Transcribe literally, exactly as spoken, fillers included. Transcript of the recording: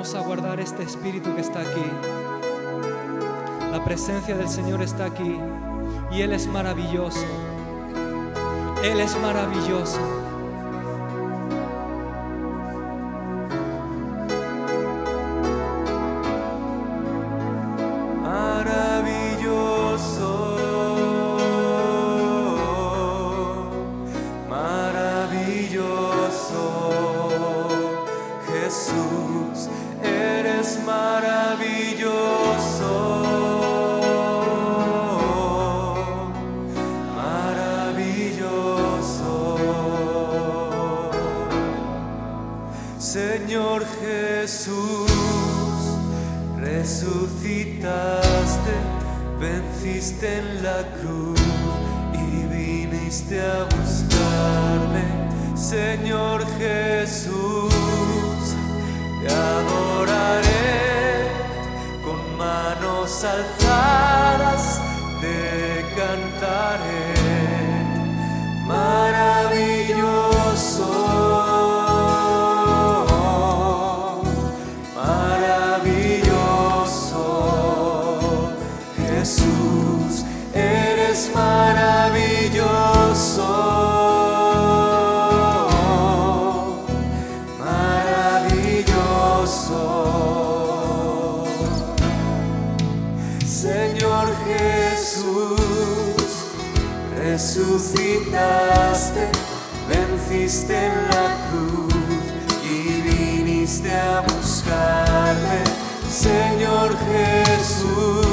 Vamos a guardar este espíritu que está aquí. La presencia del Señor está aquí y Él es maravilloso. Él es maravilloso. Jesús, eres maravilloso, maravilloso. Señor Jesús, resucitaste, venciste en la cruz y viniste a buscarme. Señor Jesús, te adoraré con manos alzadas, te cantaré. Maravilloso, maravilloso. Jesús, eres maravilloso. Señor Jesús, resucitaste, venciste en la cruz y viniste a buscarme. Señor Jesús,